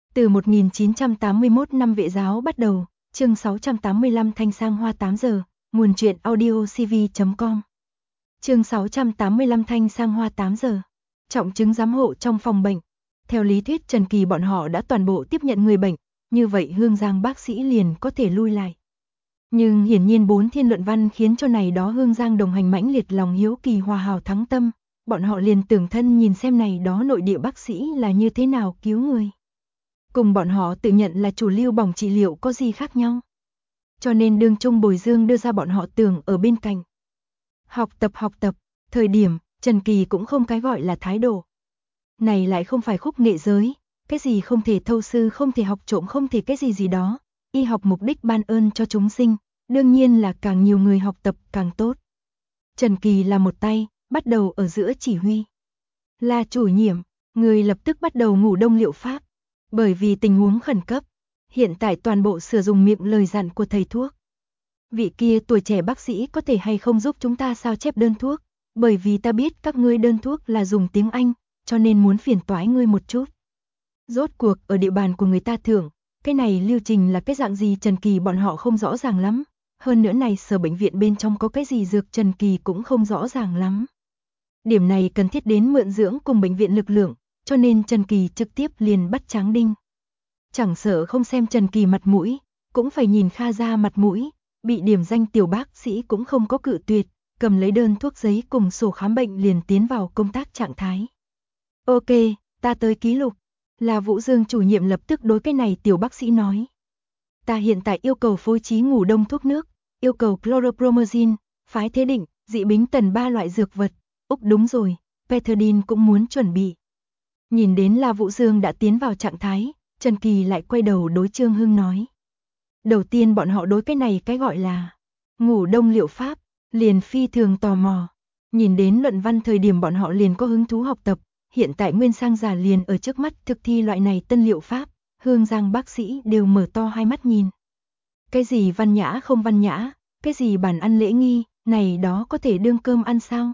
Từ 1981 năm vệ giáo bắt đầu, chương 685 Thanh sang hoa 8 giờ, nguồn truyện audio cv.com. Chương 685 Thanh sang hoa 8 giờ. Trọng chứng giám hộ trong phòng bệnh. Theo lý thuyết Trần Kỳ bọn họ đã toàn bộ tiếp nhận người bệnh, như vậy Hương Giang bác sĩ liền có thể lui lại. Nhưng hiển nhiên 4 thiên luận văn khiến cho này đó Hương Giang đồng hành mãnh liệt lòng hiếu kỳ hòa hào thắng tâm, bọn họ liền tưởng thân nhìn xem này đó nội địa bác sĩ là như thế nào cứu người. Cùng bọn họ tự nhận là chủ lưu bỏng trị liệu có gì khác nhau. Cho nên đương Trung Bồi Dương đưa ra bọn họ tưởng ở bên cạnh. Học tập, thời điểm, Trần Kỳ cũng không cái gọi là thái độ. Này lại không phải khúc nghệ giới, cái gì không thể thâu sư không thể học trộm không thể cái gì đó. Y học mục đích ban ơn cho chúng sinh, đương nhiên là càng nhiều người học tập càng tốt. Trần Kỳ là một tay, bắt đầu ở giữa chỉ huy. Là chủ nhiệm, người lập tức bắt đầu ngủ đông liệu pháp. Bởi vì tình huống khẩn cấp, hiện tại toàn bộ sử dụng miệng lời dặn của thầy thuốc. Vị kia tuổi trẻ bác sĩ có thể hay không giúp chúng ta sao chép đơn thuốc, bởi vì ta biết các ngươi đơn thuốc là dùng tiếng Anh, cho nên muốn phiền toái ngươi một chút. Rốt cuộc ở địa bàn của người ta thưởng, cái này lưu trình là cái dạng gì Trần Kỳ bọn họ không rõ ràng lắm, hơn nữa này sở bệnh viện bên trong có cái gì dược Trần Kỳ cũng không rõ ràng lắm. Điểm này cần thiết đến mượn dưỡng cùng bệnh viện lực lượng, cho nên Trần Kỳ trực tiếp liền bắt Tráng Đinh. Chẳng sợ không xem Trần Kỳ mặt mũi, cũng phải nhìn Kha ra mặt mũi, bị điểm danh tiểu bác sĩ cũng không có cự tuyệt, cầm lấy đơn thuốc giấy cùng sổ khám bệnh liền tiến vào công tác trạng thái. Ok, ta tới ký lục, là Vũ Dương chủ nhiệm lập tức đối cái này tiểu bác sĩ nói. Ta hiện tại yêu cầu phối trí ngủ đông thuốc nước, yêu cầu chloropromazine, phái thế định, dị bính tần 3 loại dược vật. Úc đúng rồi, Peterdine cũng muốn chuẩn bị. Nhìn đến La Vũ Dương đã tiến vào trạng thái, Trần Kỳ lại quay đầu đối Trương Hưng nói. Đầu tiên bọn họ đối cái này cái gọi là ngủ đông liệu pháp, liền phi thường tò mò. Nhìn đến luận văn thời điểm bọn họ liền có hứng thú học tập, hiện tại nguyên sang giả liền ở trước mắt thực thi loại này tân liệu pháp, Hương Giang bác sĩ đều mở to hai mắt nhìn. Cái gì văn nhã không văn nhã, cái gì bàn ăn lễ nghi, này đó có thể đương cơm ăn sao?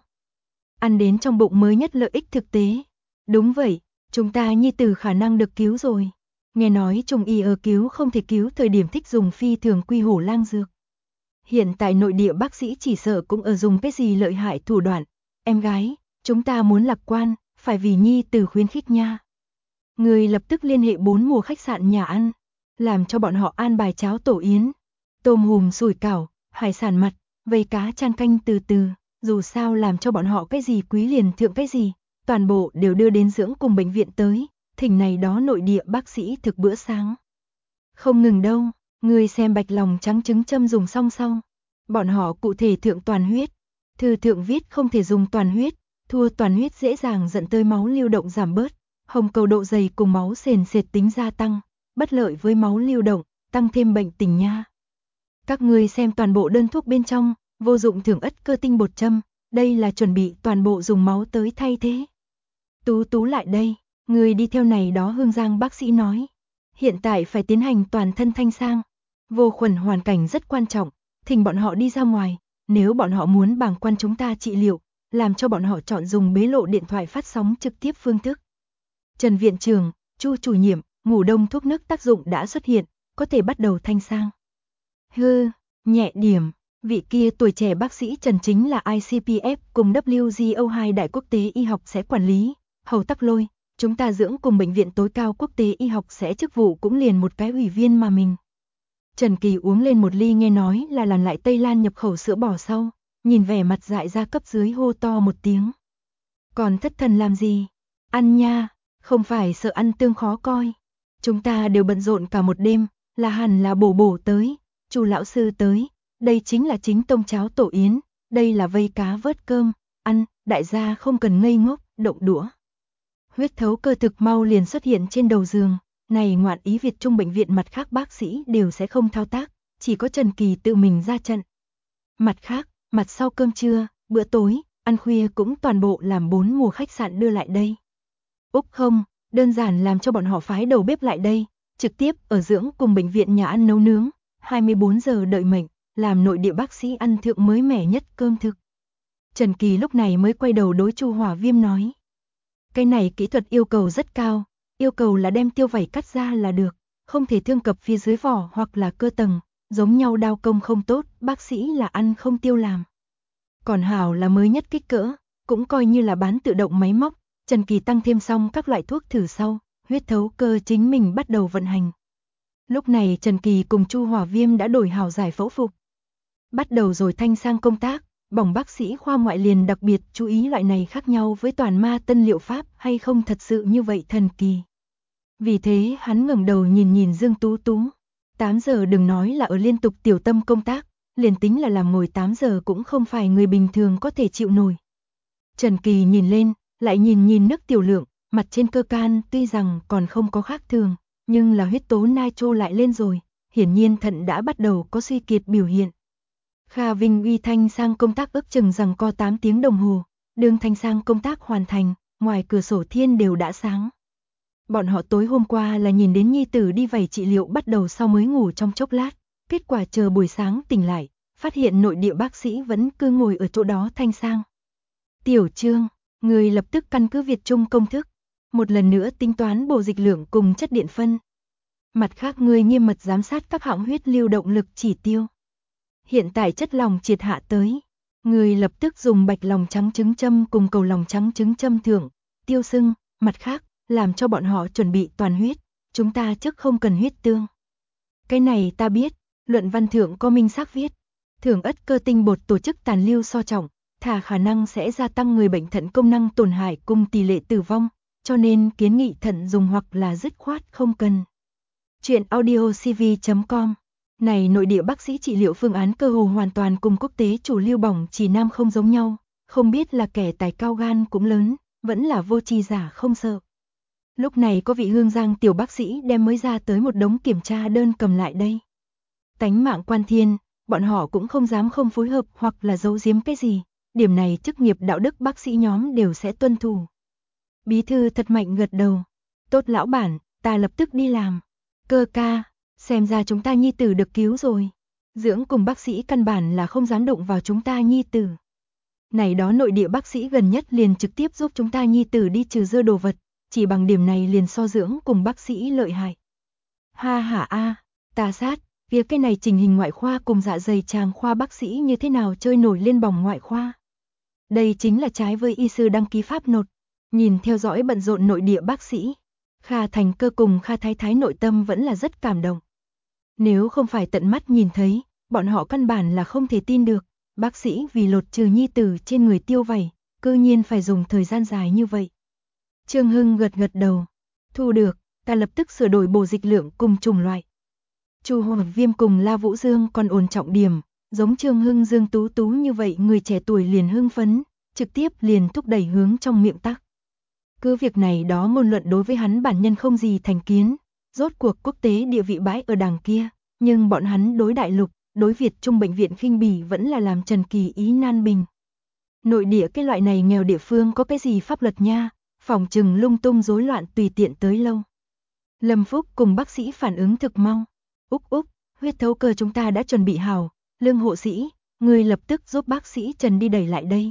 Ăn đến trong bụng mới nhất lợi ích thực tế. Đúng vậy, chúng ta nhi tử khả năng được cứu rồi. Nghe nói Trung y ở cứu không thể cứu thời điểm thích dùng phi thường quy hổ lang dược. Hiện tại nội địa bác sĩ chỉ sợ cũng ở dùng cái gì lợi hại thủ đoạn. Em gái, chúng ta muốn lạc quan, phải vì nhi tử khuyến khích nha. Người lập tức liên hệ 4 mùa khách sạn nhà ăn, làm cho bọn họ an bài cháo tổ yến, tôm hùm sủi cảo, hải sản mặt, vây cá chan canh từ từ, dù sao làm cho bọn họ cái gì quý liền thượng cái gì, toàn bộ đều đưa đến dưỡng cùng bệnh viện tới, thỉnh này đó nội địa bác sĩ thực bữa sáng. Không ngừng đâu, người xem bạch lòng trắng trứng châm dùng xong xong, bọn họ cụ thể thượng toàn huyết, thư thượng viết không thể dùng toàn huyết, thua toàn huyết dễ dàng dẫn tới máu lưu động giảm bớt, hồng cầu độ dày cùng máu sền sệt tính gia tăng, bất lợi với máu lưu động, tăng thêm bệnh tình nha. Các ngươi xem toàn bộ đơn thuốc bên trong, vô dụng thưởng ất cơ tinh bột châm, đây là chuẩn bị toàn bộ dùng máu tới thay thế. Tú lại đây, người đi theo này đó Hương Giang bác sĩ nói. Hiện tại phải tiến hành toàn thân thanh sang. Vô khuẩn hoàn cảnh rất quan trọng, thỉnh bọn họ đi ra ngoài, nếu bọn họ muốn bàng quan chúng ta trị liệu, làm cho bọn họ chọn dùng bế lộ điện thoại phát sóng trực tiếp phương thức. Trần Viện Trưởng, Chu chủ nhiệm, ngủ đông thuốc nước tác dụng đã xuất hiện, có thể bắt đầu thanh sang. Nhẹ điểm, vị kia tuổi trẻ bác sĩ Trần chính là ICPF cùng WGO2 Đại quốc tế y học sẽ quản lý, Hầu Tắc Lôi, chúng ta dưỡng cùng bệnh viện tối cao quốc tế y học sẽ chức vụ cũng liền một cái ủy viên mà mình. Trần Kỳ uống lên một ly nghe nói là làm lại Tây Lan nhập khẩu sữa bò sau, nhìn vẻ mặt dại ra cấp dưới hô to một tiếng. Còn thất thần làm gì? Ăn nha, không phải sợ ăn tương khó coi. Chúng ta đều bận rộn cả một đêm, là hẳn là bổ tới, Chu lão sư tới, đây chính là chính tông cháo tổ yến, đây là vây cá vớt cơm, ăn, đại gia không cần ngây ngốc, động đũa. Huyết thấu cơ thực mau liền xuất hiện trên đầu giường, này ngoạn ý Việt Trung bệnh viện mặt khác bác sĩ đều sẽ không thao tác, chỉ có Trần Kỳ tự mình ra trận. Mặt khác, mặt sau cơm trưa, bữa tối, ăn khuya cũng toàn bộ làm 4 mùa khách sạn đưa lại đây. Úc không, đơn giản làm cho bọn họ phái đầu bếp lại đây, trực tiếp ở dưỡng cùng bệnh viện nhà ăn nấu nướng, 24 giờ đợi mệnh, làm nội địa bác sĩ ăn thượng mới mẻ nhất cơm thực. Trần Kỳ lúc này mới quay đầu đối Chu Hỏa Viêm nói. Cái này kỹ thuật yêu cầu rất cao, yêu cầu là đem tiêu vảy cắt ra là được, không thể thương cập phía dưới vỏ hoặc là cơ tầng, giống nhau đao công không tốt, bác sĩ là ăn không tiêu làm. Còn hảo là mới nhất kích cỡ, cũng coi như là bán tự động máy móc, Trần Kỳ tăng thêm xong các loại thuốc thử sau, huyết thấu cơ chính mình bắt đầu vận hành. Lúc này Trần Kỳ cùng Chu Hỏa Viêm đã đổi hảo giải phẫu phục. Bắt đầu rồi thanh sang công tác, bỏng bác sĩ khoa ngoại liền đặc biệt chú ý loại này khác nhau với toàn ma tân liệu pháp hay không thật sự như vậy thần kỳ. Vì thế hắn ngẩng đầu nhìn nhìn Dương Tú Tú. 8 giờ đừng nói là ở liên tục tiểu tâm công tác, liền tính là làm ngồi 8 giờ cũng không phải người bình thường có thể chịu nổi. Trần Kỳ nhìn lên, lại nhìn nhìn nước tiểu lượng, mặt trên cơ can tuy rằng còn không có khác thường, nhưng là huyết tố nitro lại lên rồi, hiển nhiên thận đã bắt đầu có suy kiệt biểu hiện. Kha Vinh Uy thanh sang công tác ước chừng rằng co 8 tiếng đồng hồ, đường thanh sang công tác hoàn thành, ngoài cửa sổ thiên đều đã sáng. Bọn họ tối hôm qua là nhìn đến nhi tử đi vẩy trị liệu bắt đầu sau mới ngủ trong chốc lát, kết quả chờ buổi sáng tỉnh lại, phát hiện nội địa bác sĩ vẫn cứ ngồi ở chỗ đó thanh sang. Tiểu Trương, người lập tức căn cứ Việt Trung công thức, một lần nữa tính toán bổ dịch lượng cùng chất điện phân. Mặt khác người nghiêm mật giám sát các hạng huyết lưu động lực chỉ tiêu. Hiện tại chất lòng triệt hạ tới, người lập tức dùng bạch lòng trắng trứng châm cùng cầu lòng trắng trứng châm thưởng, tiêu sưng, mặt khác, làm cho bọn họ chuẩn bị toàn huyết, chúng ta trước không cần huyết tương. Cái này ta biết, luận văn thượng có minh xác viết, thưởng ất cơ tinh bột tổ chức tàn lưu so trọng, thả khả năng sẽ gia tăng người bệnh thận công năng tổn hại cùng tỷ lệ tử vong, cho nên kiến nghị thận dùng hoặc là dứt khoát không cần. Chuyện audiocv.com. Này nội địa bác sĩ trị liệu phương án cơ hồ hoàn toàn cùng quốc tế chủ lưu bỏng chỉ nam không giống nhau, không biết là kẻ tài cao gan cũng lớn, vẫn là vô tri giả không sợ. Lúc này có vị Hương Giang tiểu bác sĩ đem mới ra tới một đống kiểm tra đơn cầm lại đây. Tánh mạng quan thiên, bọn họ cũng không dám không phối hợp hoặc là giấu giếm cái gì, điểm này chức nghiệp đạo đức bác sĩ nhóm đều sẽ tuân thủ. Bí thư thật mạnh gật đầu. Tốt lão bản, ta lập tức đi làm. Cơ ca, xem ra chúng ta nhi tử được cứu rồi. Dưỡng cùng bác sĩ căn bản là không dám động vào chúng ta nhi tử. Này đó nội địa bác sĩ gần nhất liền trực tiếp giúp chúng ta nhi tử đi trừ dơ đồ vật, chỉ bằng điểm này liền so dưỡng cùng bác sĩ lợi hại. Ha ha a, ta sát, việc cái này trình hình ngoại khoa cùng dạ dày tràng khoa bác sĩ như thế nào chơi nổi lên bỏng ngoại khoa. Đây chính là trái với y sư đăng ký pháp nột. Nhìn theo dõi bận rộn nội địa bác sĩ, Kha Thành Cơ cùng Kha Thái Thái nội tâm vẫn là rất cảm động. Nếu không phải tận mắt nhìn thấy, bọn họ căn bản là không thể tin được, bác sĩ vì lột trừ nhi tử trên người tiêu vảy, cư nhiên phải dùng thời gian dài như vậy. Trương Hưng gật gật đầu, thu được, ta lập tức sửa đổi bổ dịch lượng cùng chủng loại. Chu Hỏa Viêm cùng La Vũ Dương còn ổn trọng điểm, giống Trương Hưng Dương Tú Tú như vậy người trẻ tuổi liền hưng phấn, trực tiếp liền thúc đẩy hướng trong miệng tắc. Cứ việc này đó ngôn luận đối với hắn bản nhân không gì thành kiến, rốt cuộc quốc tế địa vị bãi ở đằng kia, nhưng bọn hắn đối đại lục, đối Việt Trung bệnh viện khinh bỉ vẫn là làm Trần Kỳ ý nan bình. Nội địa cái loại này nghèo địa phương có cái gì pháp luật nha, phòng trừng lung tung rối loạn tùy tiện tới lâu. Lâm Phúc cùng bác sĩ phản ứng thực mau. Úc, huyết thấu cơ chúng ta đã chuẩn bị hảo, Lương hộ sĩ, người lập tức giúp bác sĩ Trần đi đẩy lại đây.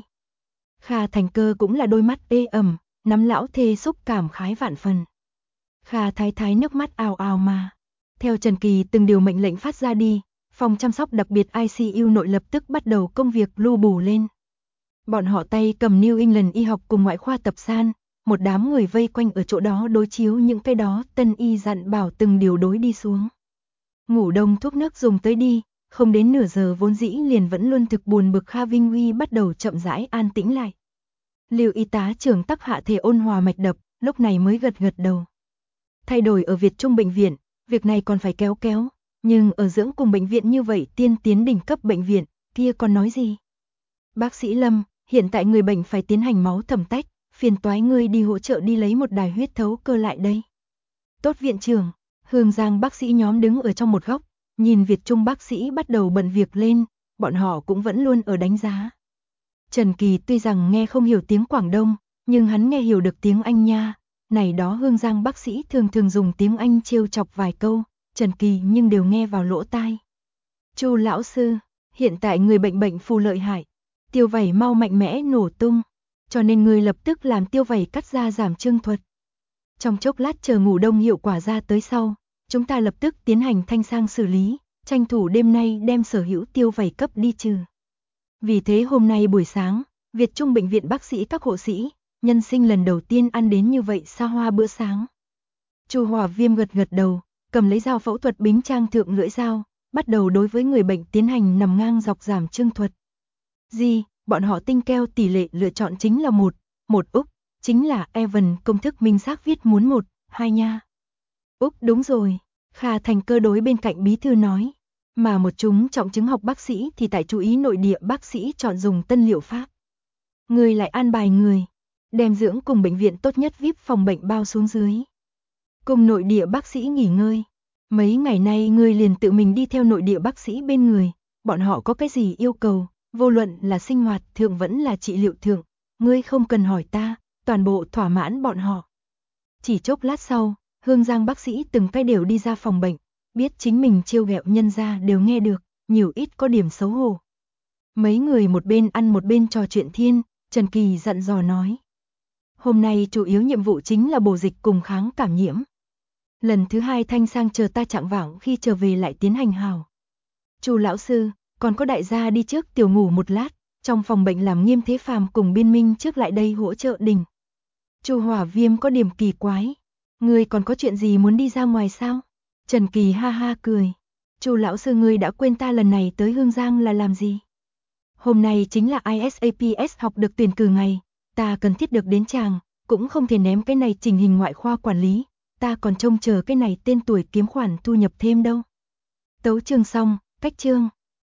Kha Thành Cơ cũng là đôi mắt ê ẩm, nắm lão thê xúc cảm khái vạn phần. Kha Thái Thái nước mắt ào ào mà. Theo Trần Kỳ từng điều mệnh lệnh phát ra đi, phòng chăm sóc đặc biệt ICU nội lập tức bắt đầu công việc lưu bù lên. Bọn họ tay cầm New England y học cùng ngoại khoa tập san, một đám người vây quanh ở chỗ đó đối chiếu những cái đó tân y dặn bảo từng điều đối đi xuống. Ngủ đông thuốc nước dùng tới đi, không đến nửa giờ vốn dĩ liền vẫn luôn thực buồn bực Kha Vinh Uy bắt đầu chậm rãi an tĩnh lại. Liệu y tá trưởng tắc hạ thể ôn hòa mạch đập, lúc này mới gật gật đầu. Thay đổi ở Việt Trung bệnh viện, việc này còn phải kéo, nhưng ở dưỡng cùng bệnh viện như vậy tiên tiến đỉnh cấp bệnh viện, kia còn nói gì? Bác sĩ Lâm, hiện tại người bệnh phải tiến hành máu thẩm tách, phiền toái ngươi đi hỗ trợ đi lấy một đài huyết thấu cơ lại đây. Tốt viện trưởng, Hương Giang bác sĩ nhóm đứng ở trong một góc, nhìn Việt Trung bác sĩ bắt đầu bận việc lên, bọn họ cũng vẫn luôn ở đánh giá. Trần Kỳ tuy rằng nghe không hiểu tiếng Quảng Đông, nhưng hắn nghe hiểu được tiếng Anh nha. Này đó Hương Giang bác sĩ thường thường dùng tiếng Anh trêu chọc vài câu, Trần Kỳ nhưng đều nghe vào lỗ tai. Chu lão sư, hiện tại người bệnh phù lợi hại, tiêu vảy mau mạnh mẽ nổ tung, cho nên người lập tức làm tiêu vảy cắt ra giảm trương thuật. Trong chốc lát chờ ngủ đông hiệu quả ra tới sau, chúng ta lập tức tiến hành thanh sang xử lý, tranh thủ đêm nay đem sở hữu tiêu vảy cấp đi trừ. Vì thế hôm nay buổi sáng, Việt Trung bệnh viện bác sĩ các hộ sĩ, nhân sinh lần đầu tiên ăn đến như vậy xa hoa bữa sáng. Chu Hòa Viêm gật gật đầu, cầm lấy dao phẫu thuật bính trang thượng lưỡi dao, bắt đầu đối với người bệnh tiến hành nằm ngang dọc giảm chương thuật. Bọn họ tinh keo tỷ lệ lựa chọn chính là 1 Úc, chính là Evan công thức minh xác viết muốn 1, 2 nha. Úc đúng rồi, Kha Thành Cơ đối bên cạnh bí thư nói, mà một chúng trọng chứng học bác sĩ thì tại chú ý nội địa bác sĩ chọn dùng tân liệu pháp. Người lại an bài người, đem dưỡng cùng bệnh viện tốt nhất VIP phòng bệnh bao xuống dưới. Cùng nội địa bác sĩ nghỉ ngơi. Mấy ngày nay ngươi liền tự mình đi theo nội địa bác sĩ bên người, bọn họ có cái gì yêu cầu, vô luận là sinh hoạt thượng vẫn là trị liệu thượng, ngươi không cần hỏi ta, toàn bộ thỏa mãn bọn họ. Chỉ chốc lát sau, Hương Giang bác sĩ từng cái đều đi ra phòng bệnh, biết chính mình trêu ghẹo nhân ra đều nghe được, nhiều ít có điểm xấu hổ. Mấy người một bên ăn một bên trò chuyện thiên, Trần Kỳ dặn dò nói. Hôm nay chủ yếu nhiệm vụ chính là bổ dịch cùng kháng cảm nhiễm. Lần thứ 2 thanh sang chờ ta chạng vạng khi trở về lại tiến hành hào. Chu lão sư, còn có đại gia đi trước tiểu ngủ một lát, trong phòng bệnh làm Nghiêm Thế Phàm cùng Biên Minh trước lại đây hỗ trợ đình. Chu Hỏa Viêm có điểm kỳ quái, ngươi còn có chuyện gì muốn đi ra ngoài sao? Trần Kỳ ha ha cười. Chu lão sư ngươi đã quên ta lần này tới Hương Giang là làm gì? Hôm nay chính là ISAPS học được tuyển cử ngày, ta cần thiết được đến chàng, cũng không thể ném cái này trình hình ngoại khoa quản lý, ta còn trông chờ cái này tên tuổi kiếm khoản thu nhập thêm đâu. Tấu chương xong, cách chương.